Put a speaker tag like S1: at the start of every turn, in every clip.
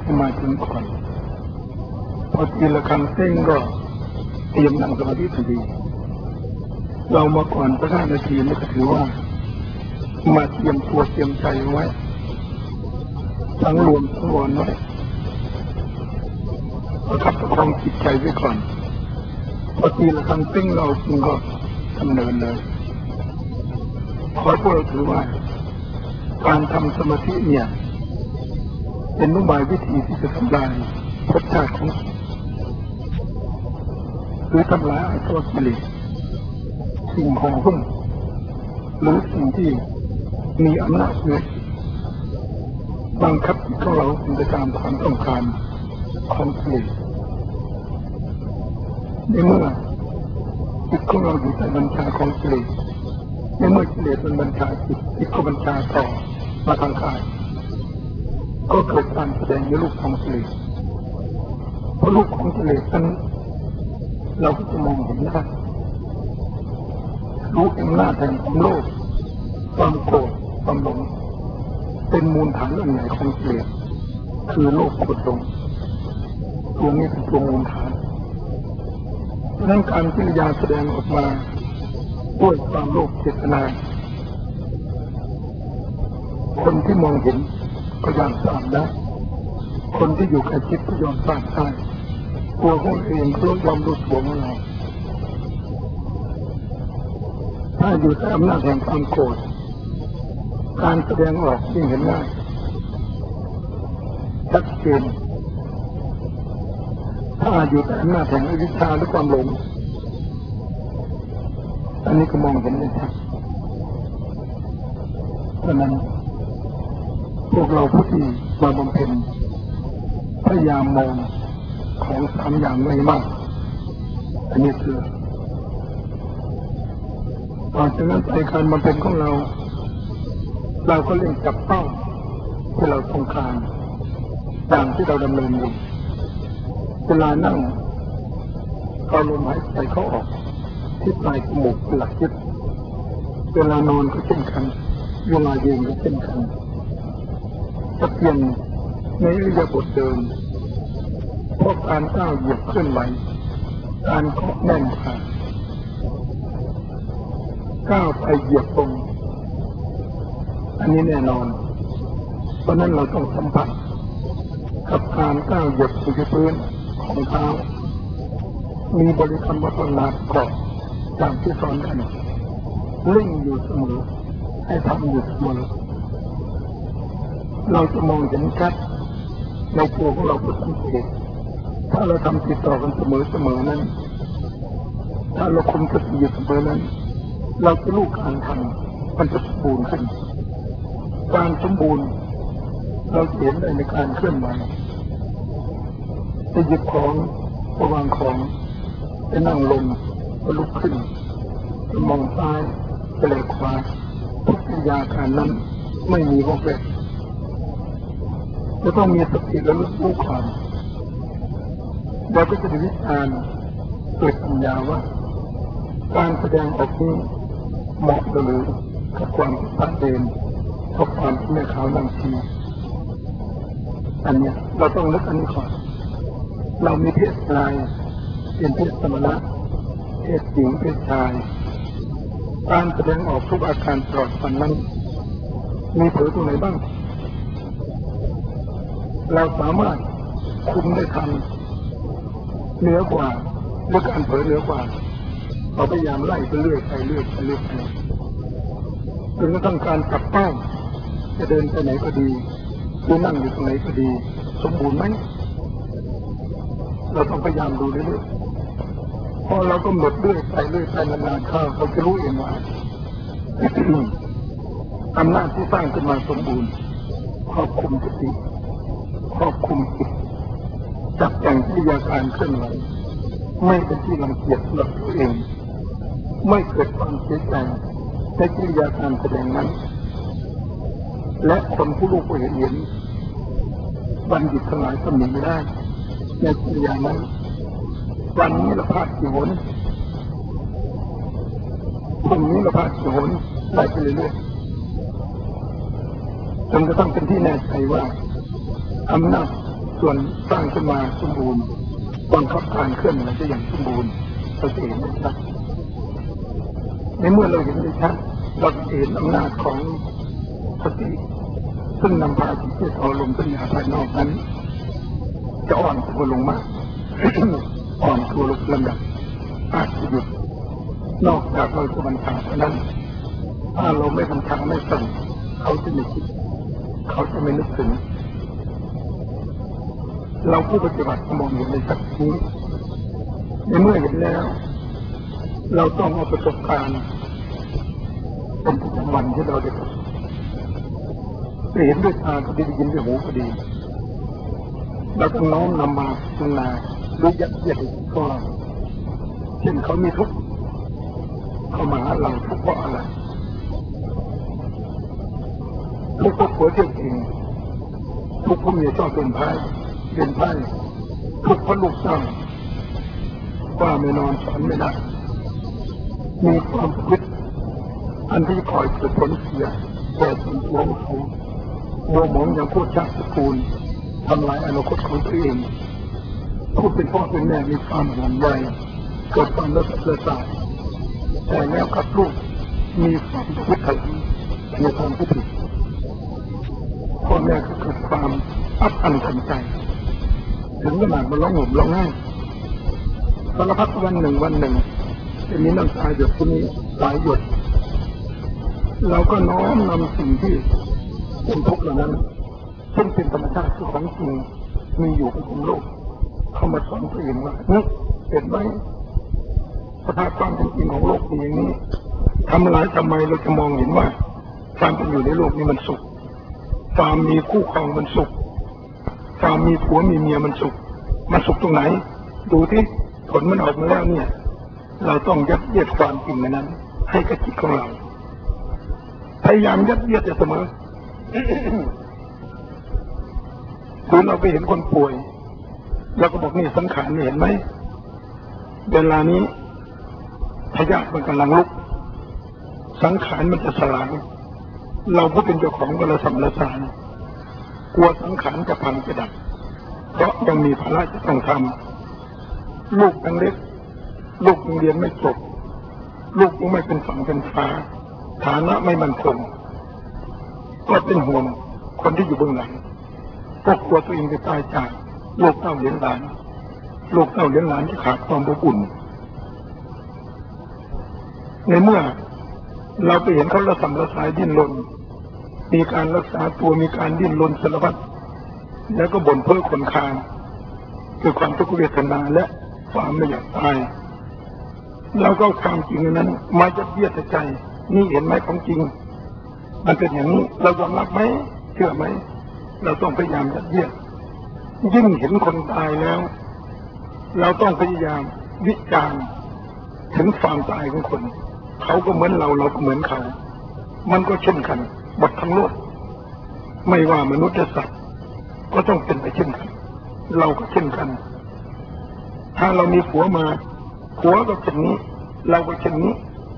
S1: ที่มาถึงก่อนพอตีละครั้งเส้นก็เตรียมนั่งสมาธิทันทีเรามาก่อนสัก5 นาทีนี่ก็ถือว่ามาเตรียมตัวเตรียมใจไว้ทั้งรวมทั้งวอนไว้ประคับประคองจิตใจไว้ก่อนพอตีละครั้งเส้นเราจึงก็ดำเนินเลยขอพวกเราถือว่าการทำสมาธิเนี่ยเป็นอุบายวิธีที่จะทำลายภพชาติของหรือทำลายอาสวะกิเลสสิ่งของหุ้มหรือสิ่งที่มีอำนาจเหนือบังคับจิตของเราไปตามความต้องการของกิเลสในเมื่อจิตของเราอยู่ใต้บัญชาของกิเลสในเมื่อกิเลสมันบัญชาจิตก็บัญชาต่อมาทางกายก็เกิดการแสดงในรูปของกิเลสเพราะรูปของกิเลสนั้นเราก็จะมองเห็นได้รู้อำนาจแห่งความโลภความโกรธความหลงเป็นมูลฐานอันใหญ่ของกิเลสคือโลภโกรธหลงตัวนี้เป็นตัวมูลฐานดังนั้นการกิริยาแสดงออกมาด้วยความโลภเจตนาคนที่มองเห็นก็ยอมทราบได้คนที่อยู่ใกล้ชิดก็ยอมทราบได้ตัวของเองก็ยอมรู้ตัวของเราถ้าอยู่ใต้อำนาจแห่งความโกรธการแสดงออกยิ่งเห็นได้ชัดเจนถ้าอยู่ใต้อำนาจแห่งอวิชชาหรือความหลงอันนี้ก็มองเห็นได้ชัดเพราะนั้นพวกเราผู้ที่มาบำเพ็ญพยายามมองของ3 อย่างไว้มากอันนี้คือต่อจากนั้นในการบำเพ็ญของเราก็เล่นจับเป้าที่เราต้องการอย่างที่เราดำเนินอยู่เวลานั่งเอาลมหายใจเข้าออกที่ปลายจมูกเป็นหลักยึดเวลานอนก็เช่นกันเวลายืนก็เช่นกันจะเปลี่ยนในอิริยาบถเดิมเพราะการก้าวเหยียบเคลื่อนไหวการเกาะแน่นขาก้าวไปเหยียบตรงอันนี้แน่นอนเพราะนั้นเราต้องสัมผัสกับการก้าวเหยียบที่พื้นของเท้ามีบริกรรมวัฒนาเกาะตามที่สอนกันเล่งอยู่เสมอให้ทำอยู่เสมอเราจะมองเห็นชัดในตัวของเราเป็นสังเกตถ้าเราทำติดต่อกันเสมอนั้นถ้าเราคุมสติอยู่เสมอนั้นเราจะรู้การทำมันจะสมบูรณ์ขึ้นการสมบูรณ์เราเห็นได้ในการเคลื่อนไหวจะหยิบของจะวางของจะนั่งลงจะลุกขึ้นจะมองซ้ายจะแลขวาทุกกิริยาการนั้นไม่มีวอกแวกจะต้องมีสติและรู้ความเราก็จะวิจารณ์เกิดปัญญาว่าการแสดงออกนี้เหมาะหรือกับความชัดเจนกับความที่ไม่ขาวนั่งทีอันนี้เราต้องนึกอันนี้ก่อนเรามีเพศชายเป็นเพศสมณะเพศหญิงเพศชายการแสดงออกทุกอาการตลอดวันนั้นมีเผยตรงไหนบ้างเราสามารถคุมได้ทันเหนือกว่าหรือการเผยเหนือกว่าเราพยายามไล่ไปเรื่อยจนกระทั่งการจับเป้าจะเดินไปไหนก็ดีหรือนั่งอยู่ตรงไหนก็ดีสมบูรณ์ไหมเราต้องพยายามดูเรื่อยๆพอเราก็หมดเรื่อยไปนานๆเข้าเราจะรู้เองว่าอำนาจที่สร้างขึ้นมาสมบูรณ์ครอบคุมสติครอบคุมจิตจับแต่งกิริยาการเคลื่อนไหวไม่เป็นที่รังเกียจสำหรับตัวเองไม่เกิดความเสียใจในกิริยาการแสดงนั้นและคนผู้รู้ผู้เห็นบัณฑิตทั้งหลายก็หนีไม่ได้ในกิริยานั้นวันนี้เราพลาดกี่หนพรุ่งนี้เราพลาดกี่หนไล่ไปเรื่อยๆจนกระทั่งเป็นที่แน่ใจว่าอำนาจส่วนสร้างขึ้นมาสมบูรณ์บังคับการเคลื่อนไหวได้อย่างสมบูรณ์เราจะเห็นได้ชัดในเมื่อเราเห็นได้ชัดเราเห็นอำนาจของสติซึ่งนำพาจิตให้อารมณ์สัญญาภายนอกนั้นจะอ่อนตัวลงมาก อ่อนตัวลงลำดับอาจจะหยุดนอกจากเราจะบัญชาเท่านั้นถ้าเราไม่บัญชาไม่สั่งเขาจะไม่คิดเขาจะไม่นึกถึงเราผู้ปฏิบัติมองเห็นในสักทีในเมื่อเห็นแล้วเราต้องเอาประสบการณ์เป็นประจำวันที่เราได้เห็นด้วยตาก็ดีได้ยินด้วยหูก็ดีเราต้องน้อมนำมาพิจารณาหรือยัดเยียดก็เช่นเขามีทุกข์เข้ามาหาเราทุกข์เพราะอะไรทุกข์เพราะผัวเที่ยวเองทุกข์เพราะเมียชอบเป็นไพ่ทุกข์เพราะลูกเศร้าว่าไม่นอนฝันไม่ได้มีความคิดอันที่คอยเกิดผลเสียแต่เป็นตัวเขาโมหมองอย่างพูดชาติตระกูลทำลายอนาคตของตัวเองผู้เป็นพ่อเป็นแม่มีความห่วงใยเกิดความรักษาแต่แล้วกับลูกมีความทุกข์ใจในความที่ผิดพ่อแม่ก็เกิดความอับอั้นขันใจถึงขนาดมาร้องห่มร้องไห้สารพัดวันหนึ่งจะมีน้ำตาหยดที่นี้หลายหยดเราก็น้อมนำสิ่งที่เป็นทุกข์เหล่านั้นซึ่งเป็นธรรมชาติของจริงมีอยู่ในโลกเข้ามาสอนตัวเองว่านี่เห็นไหมสภาพความเป็นจริงของโลกเป็นอย่างนี้ทำไมเราจะมองเห็นว่าความเป็นอยู่ในโลกนี้มันสุขความมีคู่ครองมันสุขความมีผัวมีเมียมันสุขตรงไหนดูที่ผลมันออกมาแล้วเนี่ยเราต้องยัดเยียดความจริงนั้นให้กับจิตของเราพยายามยัดเยียดเสมอ คือเราไปเห็นคนป่วยเราก็บอกนี่สังขารนี่เห็นไหมเวลานี้พยาธิมันกำลังลุกสังขารมันจะสลายเราผู้เป็นเจ้าของก็ละสัมละสารกลัวสังขารจะพังจะดับเพราะยังมีภาระจะต้องทำลูกยังเล็กลูกยังเรียนไม่จบลูกยังไม่เป็นฝั่งเป็นฟ้าฐานะไม่มั่นคงก็เป็นห่วงคนที่อยู่เบื้องหลังก็กลัวตัวเองจะตายจากลูกเต้าเลี้ยงหลานที่ขาดความอบอุ่นในเมื่อเราไปเห็นเขาละสัมละสายดิ้นรนมีการรักษาตัวมีการดิ้นรนสารพัดแล้วก็บ่นเพ้อขนคางคือความทุกขเวทนาและความไม่อยากตายเราก็ความจริงนั้นมายัดเยียดใจนี่เห็นไหมของจริงมันเป็นอย่างนี้เรายอมรับไหมเชื่อไหมเราต้องพยายามยัดเยียดยิ่งเห็นคนตายแล้วเราต้องพยายามวิจารณ์ถึงความตายของคนเขาก็เหมือนเราก็เหมือนเขามันก็เช่นกันหมดทั้งโลกไม่ว่ามนุษย์และสัตว์ก็ต้องเป็นไปเช่นกันเราก็เช่นกันถ้าเรามีผัวมาผัวก็เช่นนี้เราก็เช่นนี้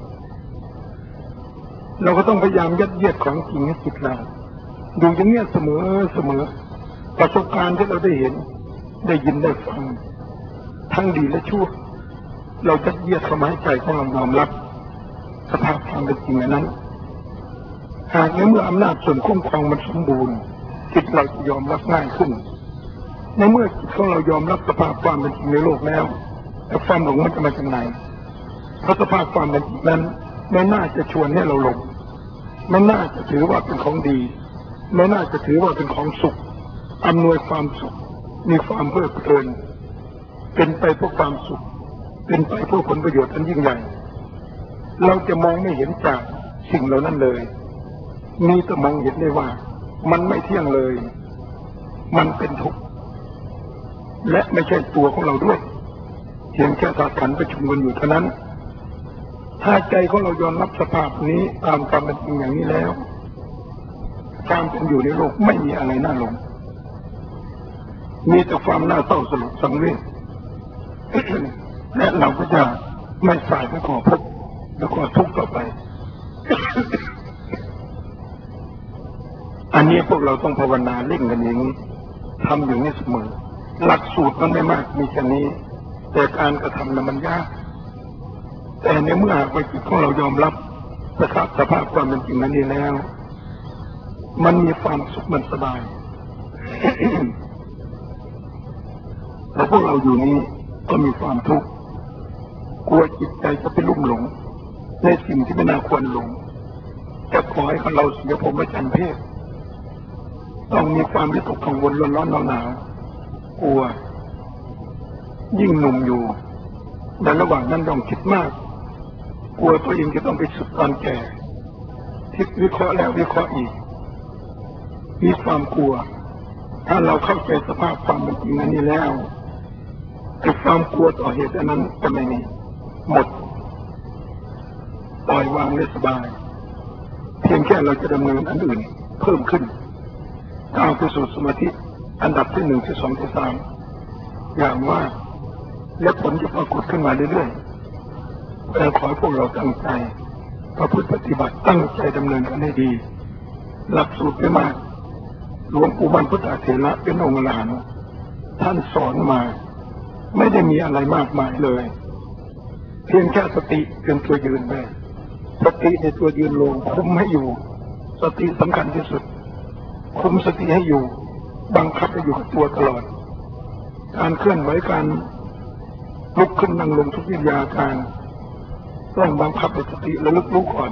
S1: เราก็ต้องพยายามยัดเยียดของจริงให้จิตเราดูอย่างเงี้ยเสมอประสบการณ์ที่เราได้เห็นได้ยินได้ฟังทั้งดีและชั่วเรายัดเยียดเข้ามาให้ใจของเรายอมรับสภาพความเป็นจริงนั้นหากในเมื่ออำนาจส่วนคุ้มครองมันสมบูรณ์จิตเราจะยอมรับง่ายขึ้นในเมื่อจิตของเรายอมรับสภาพความเป็นจริงในโลกแล้วแต่ความหลงมันจะมาจากไหนเพราะสภาพความเป็นจริงนั้นไม่น่าจะชวนให้เราหลงไม่น่าจะถือว่าเป็นของดีไม่น่าจะถือว่าเป็นของสุขอำนวยความสุขมีความเพลิดเพลินเป็นไปเพื่อความสุขเป็นไปเพื่อผลประโยชน์อันยิ่งใหญ่เราจะมองไม่เห็นจากสิ่งเหล่านั้นเลยมีแต่มองเห็นได้ว่ามันไม่เที่ยงเลยมันเป็นทุกข์และไม่ใช่ตัวของเราด้วยเพียงแค่ธาตุขันธ์ประชุมกันอยู่เท่านั้นถ้าใจของเรายอมรับสภาพนี้ตามความเป็นจริงอย่างนี้แล้วความเป็นอยู่ในโลกไม่มีอะไรน่าหลงมีแต่ความน่าเศร้าสลดสังเวช และเราก็จะไม่สายไม่ก่อภพแล้วก็ทุกข์ต่อไป อันนี้พวกเราต้องภาวนาเล่นกันอย่างนี้ททำอยู่นี่เสมอหลักสูตรมันไม่มากมีแค่นี้แต่การกระทำนั้นมันยากแต่ในเมื่อหากว่าจิตของเรายอมรับสภาพความเป็นจริงนั้นดีแล้วมันมีความสุขมันสบาย แล้วพวกเราอยู่นี้ก็มีความทุกข์กลัวจิตใจจะไปลุ่มหลงในสิ่งที่ไม่น่าควรหลงจะขอให้เราเสียผมไม่จันเพศต้องมีความวิตกกังวลร้อนหนาวกลัวยิ่งหนุ่มอยู่แต่ระหว่างนั้นต้องคิดมากกลัวตัวเองจะต้องไปสุดตอนแก่คิดวิเคราะห์แล้ววิเคราะห์อีกมีความกลัวถ้าเราเข้าใจสภาพความเป็นจริงนั้นนี้แล้วไอ้ความกลัวต่อเหตุนั้นจะไม่มีหมดปล่อยวางได้สบายเพียงแค่เราจะดำเนินอันอื่นเพิ่มขึ้นก้าวไปสู่สมาธิอันดับที่1ที่2ที่3อย่างว่าและผลจะปรากฏขึ้นมาเรื่อยๆแต่ขอให้พวกเราตั้งใจประพฤติปฏิบัติตั้งใจดำเนินกันให้ดีหลักสูตรไม่มากหลวงปู่มั่นพุทธเถระเป็นองค์อรหันต์ท่านสอนมาไม่ได้มีอะไรมากมายเลยเพียงแค่สติเป็นตัวยืนไปสติในตัวยืนลงคุมให้อยู่สติสำคัญที่สุดคุมสติให้อยู่บังคับให้อยู่กับตัวตลอดการเคลื่อนไหวการลุกขึ้นนั่งลงทุกวิทยาการต้องบังคับสติระลึกรู้ก่อน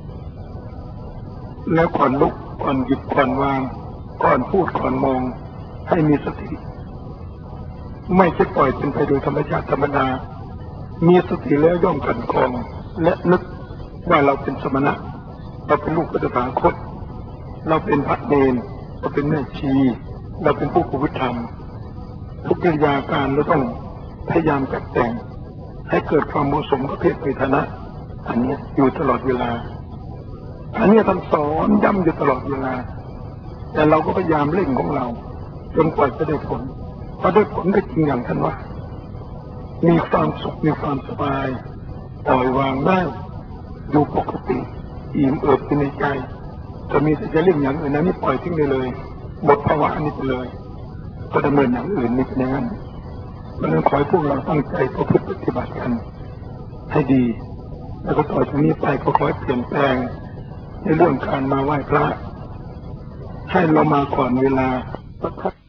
S1: แล้วก่อนลุกก่อนหยิบก่อนวางก่อนพูดก่อนมองให้มีสติไม่ใช่ปล่อยเป็นไปโดยธรรมชาติธรรมดามีสติแล้วย่อมกันกองและนึกว่าเราเป็นสมณะเราเป็นลูกพระตถาคตเราเป็นพระเนรเราเป็นแม่ชีเราเป็นผู้ประพฤติธรรมทุกกิริยาการเราต้องพยายามจัดแต่งให้เกิดความเหมาะสมกับเพศฐานะอันนี้อยู่ตลอดเวลาอันนี้ท่านสอนย้ำอยู่ตลอดเวลาแต่เราก็พยายามเร่งของเราจนกว่าจะได้ผลพอได้ผลก็จริงอย่างท่านว่ามีความสุขมีความสบายปล่อยวางได้อยู่ปกติอิ่มเอิบในใจจะมีแต่จะเรื่องอย่างอื่นนั้นนี่ปล่อยทิ้งได้เลยหมดภาวะนี้ไปเลยก็ดำเนินอย่างอื่นนี่เป็นอย่างนั้นเพราะฉะนั้นขอให้พวกเราตั้งใจประพฤติปฏิบัติกันให้ดีแล้วก็ต่อจากนี้ไปก็ขอให้เปลี่ยนแปลงในเรื่องการมาไหว้พระให้เรามาก่อนเวลาสัก